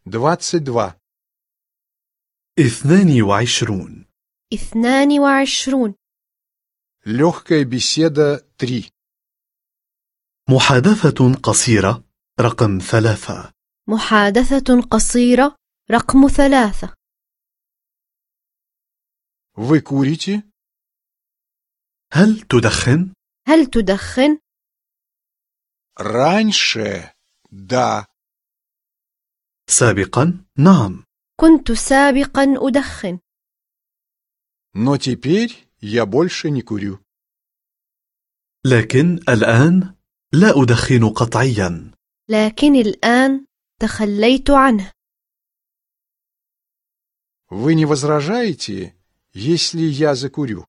22. 22. 22. Легкая беседа 3. محادثة قصيرة رقم 3. محادثة قصيرة رقم 3. Вы курите? هل تدخن؟ هل تدخن؟ Раньше, да. سابقا نعم، كنت سابقا أدخن، Но теперь я больше не курю. لكن الآن لا أدخن قطعيا. لكن الآن تخليت عنه. Вы не возражаете, если я закурю?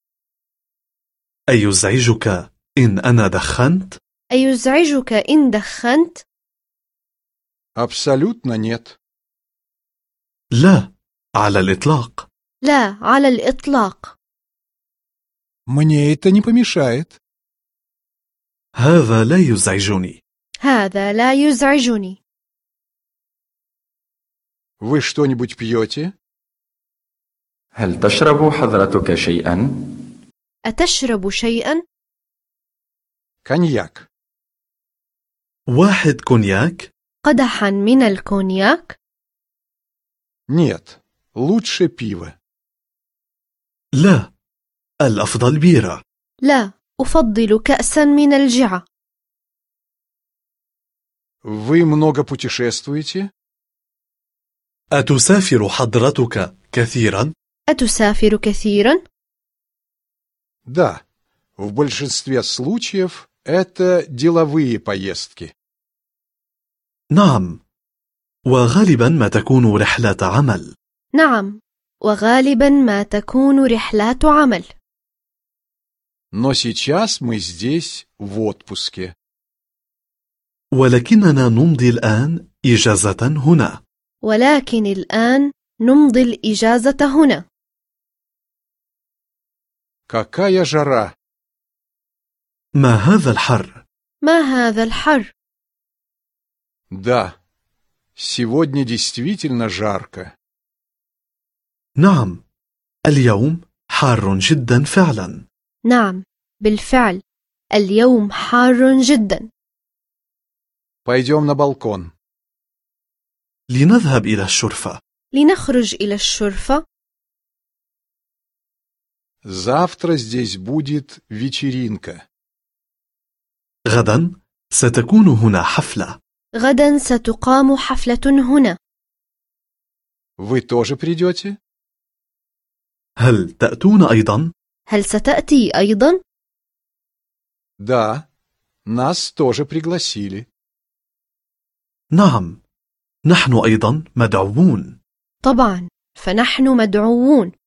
أيزعجك إن أنا دخنت؟ أيزعجك إن دخنت؟ Абсолютно нет. لا، على الإطلاق. لا، على الإطلاق. Мне это не помешает. هذا لا يزعجني. هذا لا يزعجني. Вы что-нибудь пьете? هل تشرب حضرتك شيئا؟ أتشرب شيئا؟ Коньяк. 1 كونياك؟ قدحا من الكونياك؟ Нет, лучше пиво. لا، الأفضل بيرة. لا، أفضل كأسا من الجعة. Вы много путешествуете? أتسافر حضرتك كثيرا؟ أتسافر كثيرا؟ Да, в большинстве случаев это деловые поездки. نعم، وغالبا ما تكون رحلة عمل. نعم، وغالبا ما تكون رحلات عمل. Но сейчас мы здесь в отпуске. ولكننا نمضي الآن إجازة هنا. ولكن الآن نمضي الإجازة هنا. Какая жара! ما هذا الحر؟ ما هذا الحر! Да, сегодня действительно жарко. نعم، اليوم حار جدا فعلا. نعم، بالفعل اليوم حار جدا. Пойдем на балкон. لنذهب إلى الشرفة. لنخرج إلى الشرفة. Завтра здесь будет вечеринка. غدا ستكون هنا حفلة. غدا ستقام حفلة هنا. Вы тоже придете? هل تأتون أيضا؟ هل ستأتي أيضا؟ Да, нас тоже пригласили. نعم، نحن أيضا مدعوون. طبعا، فنحن مدعوون.